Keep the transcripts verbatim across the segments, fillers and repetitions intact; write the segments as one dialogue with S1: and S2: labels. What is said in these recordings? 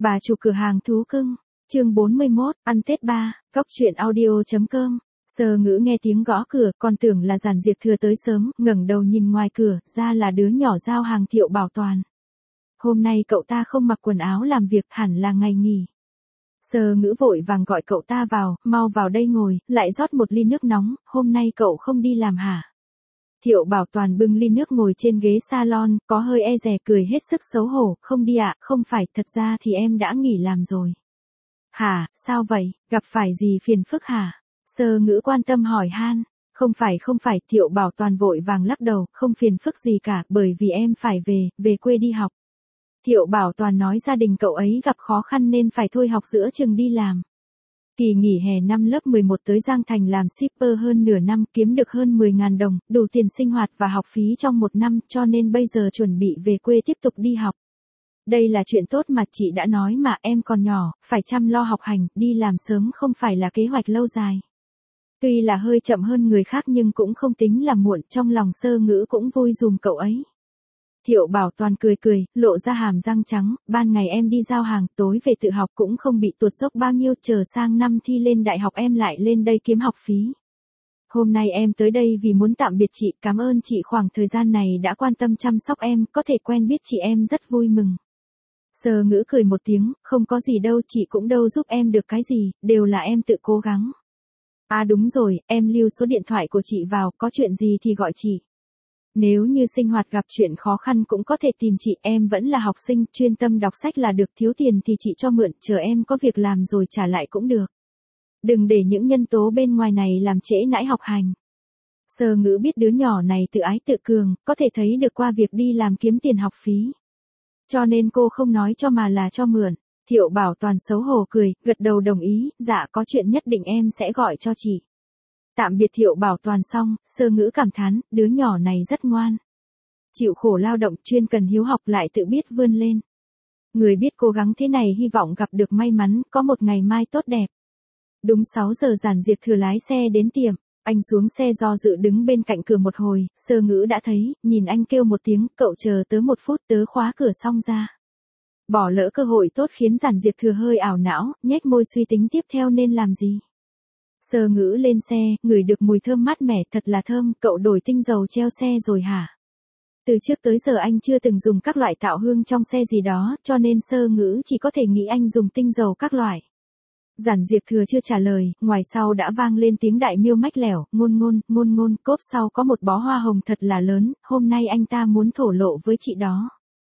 S1: Bà chủ cửa hàng thú cưng, chương bốn mươi mốt, ăn Tết ba, cóc truyện audio.com. Sơ Ngữ nghe tiếng gõ cửa, còn tưởng là Giản Diệp Thừa tới sớm, ngẩng đầu nhìn ngoài cửa, ra là đứa nhỏ giao hàng Thiệu Bảo Toàn. Hôm nay cậu ta không mặc quần áo làm việc, hẳn là ngày nghỉ. Sơ Ngữ vội vàng gọi cậu ta vào, mau vào đây ngồi, lại rót một ly nước nóng, hôm nay cậu không đi làm hả? Thiệu Bảo Toàn bưng ly nước ngồi trên ghế salon, có hơi e dè cười hết sức xấu hổ, không đi ạ, không phải, thật ra thì em đã nghỉ làm rồi. Hả, sao vậy, gặp phải gì phiền phức hả? Sơ Ngữ quan tâm hỏi han. Không phải không phải, Thiệu Bảo Toàn vội vàng lắc đầu, không phiền phức gì cả, bởi vì em phải về, về quê đi học. Thiệu Bảo Toàn nói gia đình cậu ấy gặp khó khăn nên phải thôi học giữa chừng đi làm. Kỳ nghỉ hè năm lớp mười một tới Giang Thành làm shipper hơn nửa năm, kiếm được hơn mười nghìn đồng, đủ tiền sinh hoạt và học phí trong một năm, cho nên bây giờ chuẩn bị về quê tiếp tục đi học. Đây là chuyện tốt mà, chị đã nói mà, em còn nhỏ, phải chăm lo học hành, đi làm sớm không phải là kế hoạch lâu dài. Tuy là hơi chậm hơn người khác nhưng cũng không tính là muộn, trong lòng Sơ Ngữ cũng vui dùm cậu ấy. Thiệu Bảo Toàn cười cười, lộ ra hàm răng trắng, ban ngày em đi giao hàng, tối về tự học cũng không bị tuột dốc bao nhiêu, chờ sang năm thi lên đại học em lại lên đây kiếm học phí. Hôm nay em tới đây vì muốn tạm biệt chị, cảm ơn chị khoảng thời gian này đã quan tâm chăm sóc em, có thể quen biết chị em rất vui mừng. Sơ Ngữ cười một tiếng, không có gì đâu, chị cũng đâu giúp em được cái gì, đều là em tự cố gắng. À đúng rồi, em lưu số điện thoại của chị vào, có chuyện gì thì gọi chị. Nếu như sinh hoạt gặp chuyện khó khăn cũng có thể tìm chị, em vẫn là học sinh, chuyên tâm đọc sách là được, thiếu tiền thì chị cho mượn, chờ em có việc làm rồi trả lại cũng được. Đừng để những nhân tố bên ngoài này làm trễ nải học hành. Sơ Ngữ biết đứa nhỏ này tự ái tự cường, có thể thấy được qua việc đi làm kiếm tiền học phí. Cho nên cô không nói cho mà là cho mượn. Thiệu Bảo Toàn xấu hổ cười, gật đầu đồng ý, dạ có chuyện nhất định em sẽ gọi cho chị. Tạm biệt Thiệu Bảo Toàn xong, Sơ Ngữ cảm thán, đứa nhỏ này rất ngoan. Chịu khổ lao động, chuyên cần hiếu học lại tự biết vươn lên. Người biết cố gắng thế này hy vọng gặp được may mắn, có một ngày mai tốt đẹp. Đúng sáu giờ Giản Diệp Thừa lái xe đến tiệm, anh xuống xe do dự đứng bên cạnh cửa một hồi, Sơ Ngữ đã thấy, nhìn anh kêu một tiếng, cậu chờ tớ một phút, tớ khóa cửa xong ra. Bỏ lỡ cơ hội tốt khiến Giản Diệp Thừa hơi ảo não, nhếch môi suy tính tiếp theo nên làm gì. Sơ Ngữ lên xe, ngửi được mùi thơm mát mẻ, thật là thơm, cậu đổi tinh dầu treo xe rồi hả? Từ trước tới giờ anh chưa từng dùng các loại tạo hương trong xe gì đó, cho nên Sơ Ngữ chỉ có thể nghĩ anh dùng tinh dầu các loại. Giản Diệp Thừa chưa trả lời, ngoài sau đã vang lên tiếng đại miêu mách lẻo, ngôn ngôn, ngôn ngôn, cốp sau có một bó hoa hồng thật là lớn, hôm nay anh ta muốn thổ lộ với chị đó.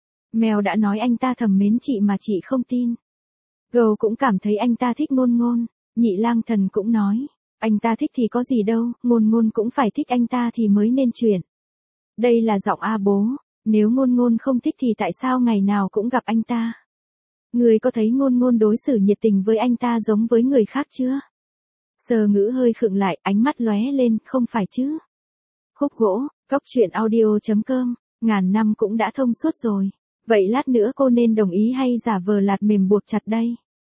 S1: Mèo đã nói anh ta thầm mến chị mà chị không tin. Gâu cũng cảm thấy anh ta thích ngôn ngôn. Nhị Lang Thần cũng nói, anh ta thích thì có gì đâu, ngôn ngôn cũng phải thích anh ta thì mới nên chuyển. Đây là giọng A bố, nếu ngôn ngôn không thích thì tại sao ngày nào cũng gặp anh ta? Người có thấy ngôn ngôn đối xử nhiệt tình với anh ta giống với người khác chưa? Sơ Ngữ hơi khựng lại, ánh mắt lóe lên, không phải chứ? Khúc gỗ, cóc truyện audio.com, ngàn năm cũng đã thông suốt rồi. Vậy lát nữa cô nên đồng ý hay giả vờ lạt mềm buộc chặt đây?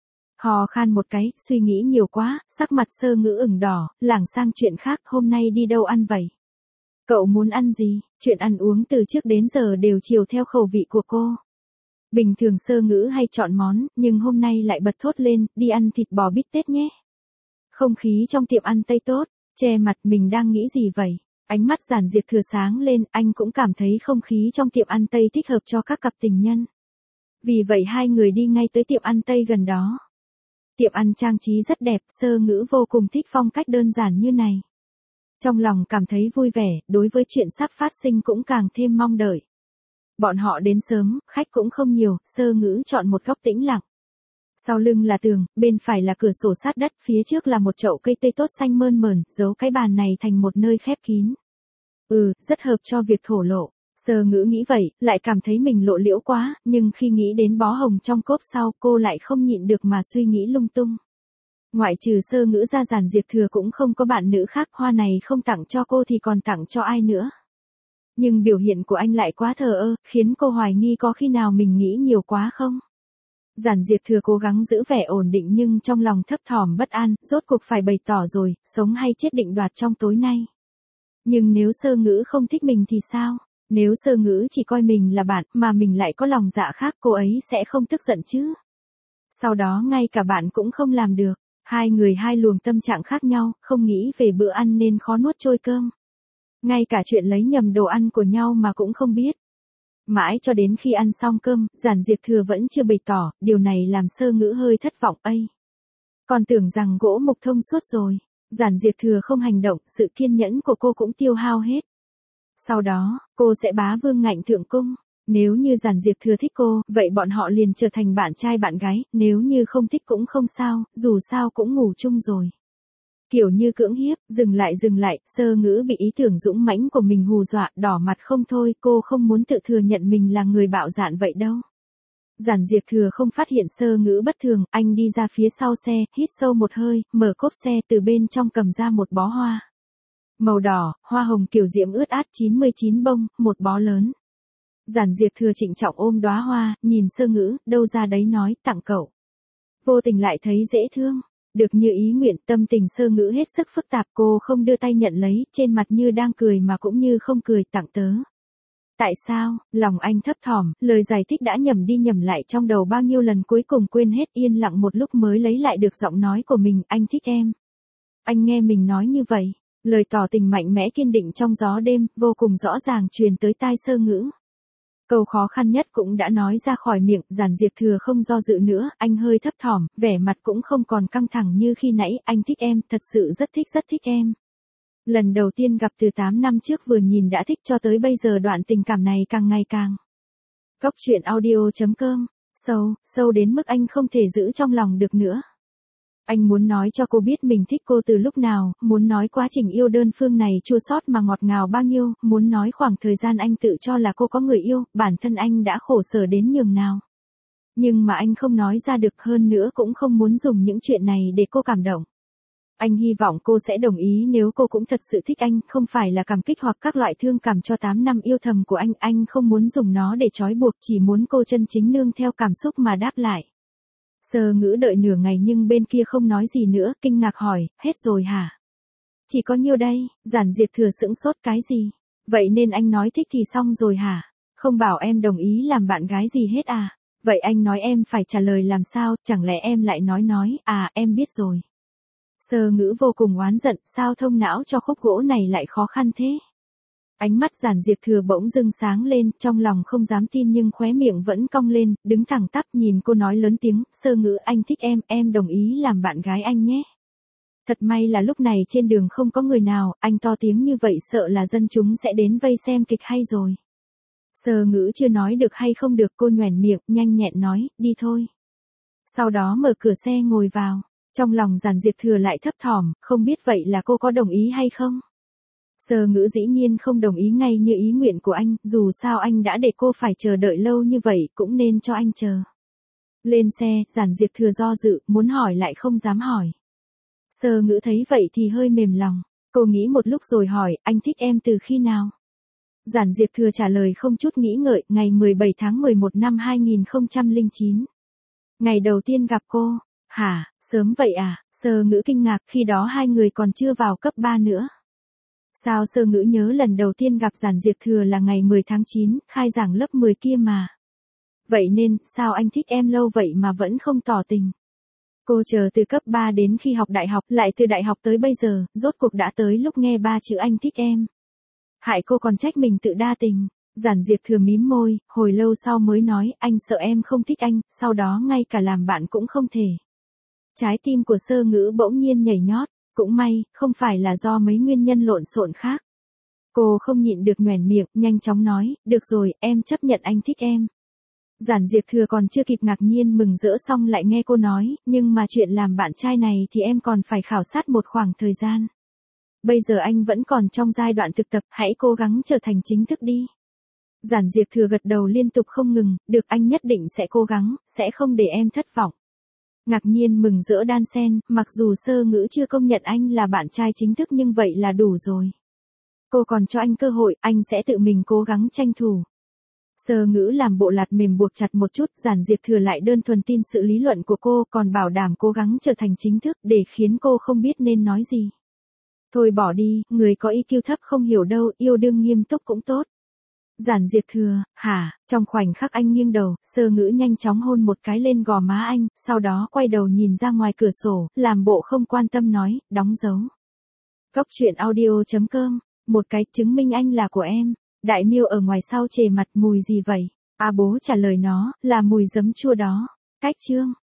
S1: Hò khan một cái, suy nghĩ nhiều quá, sắc mặt Sơ Ngữ ửng đỏ, lảng sang chuyện khác, hôm nay đi đâu ăn vậy? Cậu muốn ăn gì? Chuyện ăn uống từ trước đến giờ đều chiều theo khẩu vị của cô. Bình thường Sơ Ngữ hay chọn món, nhưng hôm nay lại bật thốt lên, đi ăn thịt bò bít tết nhé. Không khí trong tiệm ăn Tây tốt, che mặt mình đang nghĩ gì vậy? Ánh mắt Giản Diệp Thừa sáng lên, anh cũng cảm thấy không khí trong tiệm ăn Tây thích hợp cho các cặp tình nhân. Vì vậy hai người đi ngay tới tiệm ăn Tây gần đó. Tiệm ăn trang trí rất đẹp, Sơ Ngữ vô cùng thích phong cách đơn giản như này. Trong lòng cảm thấy vui vẻ, đối với chuyện sắp phát sinh cũng càng thêm mong đợi. Bọn họ đến sớm, khách cũng không nhiều, Sơ Ngữ chọn một góc tĩnh lặng. Sau lưng là tường, bên phải là cửa sổ sát đất, phía trước là một chậu cây tây tốt xanh mơn mởn, giấu cái bàn này thành một nơi khép kín. Ừ, rất hợp cho việc thổ lộ. Sơ Ngữ nghĩ vậy, lại cảm thấy mình lộ liễu quá, nhưng khi nghĩ đến bó hồng trong cốp sau, cô lại không nhịn được mà suy nghĩ lung tung. Ngoại trừ Sơ Ngữ ra, Giản Diệp Thừa cũng không có bạn nữ khác, hoa này không tặng cho cô thì còn tặng cho ai nữa. Nhưng biểu hiện của anh lại quá thờ ơ, khiến cô hoài nghi có khi nào mình nghĩ nhiều quá không? Giản Diệp Thừa cố gắng giữ vẻ ổn định nhưng trong lòng thấp thỏm bất an, rốt cuộc phải bày tỏ rồi, sống hay chết định đoạt trong tối nay. Nhưng nếu Sơ Ngữ không thích mình thì sao? Nếu Sơ Ngữ chỉ coi mình là bạn, mà mình lại có lòng dạ khác, cô ấy sẽ không tức giận chứ? Sau đó ngay cả bạn cũng không làm được. Hai người hai luồng tâm trạng khác nhau, không nghĩ về bữa ăn nên khó nuốt trôi cơm. Ngay cả chuyện lấy nhầm đồ ăn của nhau mà cũng không biết. Mãi cho đến khi ăn xong cơm, Giản Diệp Thừa vẫn chưa bày tỏ, điều này làm Sơ Ngữ hơi thất vọng. Ây! Còn tưởng rằng gỗ mục thông suốt rồi. Giản Diệp Thừa không hành động, sự kiên nhẫn của cô cũng tiêu hao hết. Sau đó, cô sẽ bá vương ngạnh thượng cung. Nếu như Giản Diệp Thừa thích cô, vậy bọn họ liền trở thành bạn trai bạn gái, nếu như không thích cũng không sao, dù sao cũng ngủ chung rồi. Kiểu như cưỡng hiếp, dừng lại dừng lại, Sơ Ngữ bị ý tưởng dũng mãnh của mình hù dọa, đỏ mặt không thôi, cô không muốn tự thừa nhận mình là người bạo dạn vậy đâu. Giản Diệp Thừa không phát hiện Sơ Ngữ bất thường, anh đi ra phía sau xe, hít sâu một hơi, mở cốp xe từ bên trong cầm ra một bó hoa. Màu đỏ, hoa hồng kiểu diễm ướt át chín mươi chín bông, một bó lớn. Giản Diệp Thừa trịnh trọng ôm đóa hoa, nhìn Sơ Ngữ, đâu ra đấy nói, tặng cậu. Vô tình lại thấy dễ thương. Được như ý nguyện, tâm tình Sơ Ngữ hết sức phức tạp, cô không đưa tay nhận lấy, trên mặt như đang cười mà cũng như không cười, tặng tớ. Tại sao? Lòng anh thấp thỏm, lời giải thích đã nhầm đi nhầm lại trong đầu bao nhiêu lần cuối cùng quên hết, yên lặng một lúc mới lấy lại được giọng nói của mình, anh thích em. Anh nghe mình nói như vậy, lời tỏ tình mạnh mẽ kiên định trong gió đêm, vô cùng rõ ràng truyền tới tai Sơ Ngữ. Câu khó khăn nhất cũng đã nói ra khỏi miệng, Giản Diệp Thừa không do dự nữa, anh hơi thấp thỏm, vẻ mặt cũng không còn căng thẳng như khi nãy, anh thích em, thật sự rất thích rất thích em. Lần đầu tiên gặp từ tám năm trước vừa nhìn đã thích cho tới bây giờ đoạn tình cảm này càng ngày càng. Góc truyện audio chấm com, sâu, sâu đến mức anh không thể giữ trong lòng được nữa. Anh muốn nói cho cô biết mình thích cô từ lúc nào, muốn nói quá trình yêu đơn phương này chua xót mà ngọt ngào bao nhiêu, muốn nói khoảng thời gian anh tự cho là cô có người yêu, bản thân anh đã khổ sở đến nhường nào. Nhưng mà anh không nói ra được, hơn nữa cũng không muốn dùng những chuyện này để cô cảm động. Anh hy vọng cô sẽ đồng ý nếu cô cũng thật sự thích anh, không phải là cảm kích hoặc các loại thương cảm cho tám năm yêu thầm của anh, anh không muốn dùng nó để trói buộc, chỉ muốn cô chân chính nương theo cảm xúc mà đáp lại. Sơ Ngữ đợi nửa ngày nhưng bên kia không nói gì nữa, kinh ngạc hỏi, hết rồi hả? Chỉ có nhiêu đây? Giản Diệp Thừa sững sốt, cái gì? Vậy nên anh nói thích thì xong rồi hả? Không bảo em đồng ý làm bạn gái gì hết à? Vậy anh nói em phải trả lời làm sao, chẳng lẽ em lại nói nói, à em biết rồi. Sơ Ngữ vô cùng oán giận, sao thông não cho khúc gỗ này lại khó khăn thế? Ánh mắt Giản Diệp Thừa bỗng dưng sáng lên, trong lòng không dám tin nhưng khóe miệng vẫn cong lên, đứng thẳng tắp nhìn cô nói lớn tiếng, Sơ Ngữ anh thích em, em đồng ý làm bạn gái anh nhé. Thật may là lúc này trên đường không có người nào, anh to tiếng như vậy sợ là dân chúng sẽ đến vây xem kịch hay rồi. Sơ Ngữ chưa nói được hay không được, cô nhoẻn miệng, nhanh nhẹn nói, đi thôi. Sau đó mở cửa xe ngồi vào, trong lòng Giản Diệp Thừa lại thấp thỏm, không biết vậy là cô có đồng ý hay không? Sơ Ngữ dĩ nhiên không đồng ý ngay như ý nguyện của anh, dù sao anh đã để cô phải chờ đợi lâu như vậy, cũng nên cho anh chờ. Lên xe, Giản Diệp Thừa do dự, muốn hỏi lại không dám hỏi. Sơ Ngữ thấy vậy thì hơi mềm lòng, cô nghĩ một lúc rồi hỏi, anh thích em từ khi nào? Giản Diệp Thừa trả lời không chút nghĩ ngợi, ngày mười bảy tháng mười một năm hai nghìn không trăm lẻ chín. Ngày đầu tiên gặp cô. Hả, sớm vậy à? Sơ Ngữ kinh ngạc, khi đó hai người còn chưa vào cấp ba nữa. Sao Sơ Ngữ nhớ lần đầu tiên gặp Giản Diệp Thừa là ngày mười tháng chín, khai giảng lớp mười kia mà. Vậy nên, sao anh thích em lâu vậy mà vẫn không tỏ tình? Cô chờ từ cấp ba đến khi học đại học, lại từ đại học tới bây giờ, rốt cuộc đã tới lúc nghe ba chữ anh thích em. Hại cô còn trách mình tự đa tình. Giản Diệp Thừa mím môi, hồi lâu sau mới nói, anh sợ em không thích anh, sau đó ngay cả làm bạn cũng không thể. Trái tim của Sơ Ngữ bỗng nhiên nhảy nhót, cũng may, không phải là do mấy nguyên nhân lộn xộn khác. Cô không nhịn được nhoẻn miệng, nhanh chóng nói, được rồi, em chấp nhận anh thích em. Giản Diệp Thừa còn chưa kịp ngạc nhiên mừng rỡ xong lại nghe cô nói, nhưng mà chuyện làm bạn trai này thì em còn phải khảo sát một khoảng thời gian. Bây giờ anh vẫn còn trong giai đoạn thực tập, hãy cố gắng trở thành chính thức đi. Giản Diệp Thừa gật đầu liên tục không ngừng, được anh nhất định sẽ cố gắng, sẽ không để em thất vọng. Ngạc nhiên mừng rỡ đan xen, mặc dù Sơ Ngữ chưa công nhận anh là bạn trai chính thức nhưng vậy là đủ rồi. Cô còn cho anh cơ hội, anh sẽ tự mình cố gắng tranh thủ. Sơ Ngữ làm bộ lạt mềm buộc chặt một chút, Giản Diệp Thừa lại đơn thuần tin sự lý luận của cô, còn bảo đảm cố gắng trở thành chính thức, để khiến cô không biết nên nói gì. Thôi bỏ đi, người có i kiu thấp không hiểu đâu, yêu đương nghiêm túc cũng tốt. Giản Diệp Thừa, hả, trong khoảnh khắc anh nghiêng đầu, Sơ Ngữ nhanh chóng hôn một cái lên gò má anh, sau đó quay đầu nhìn ra ngoài cửa sổ, làm bộ không quan tâm nói, đóng dấu. Góc truyện audio chấm com, một cái, chứng minh anh là của em. Đại Miêu ở ngoài sau chề mặt, mùi gì vậy? A Bố trả lời nó, là mùi giấm chua đó. Cách chương.